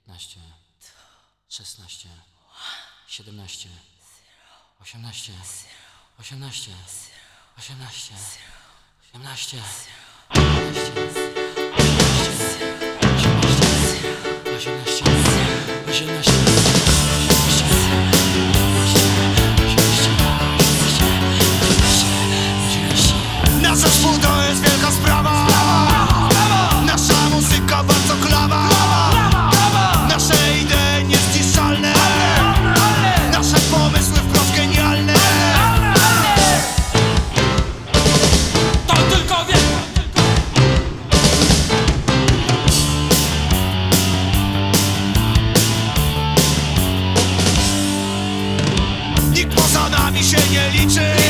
15, 16, 17, 18, 18, 18, 18, Nasz zespół to jest wielka sprawa. Nasza muzyka bardzo klawa. Nasze idee niezniszczalne. Nasze pomysły wprost genialne. To tylko wiem. Nikt poza nami się nie liczy.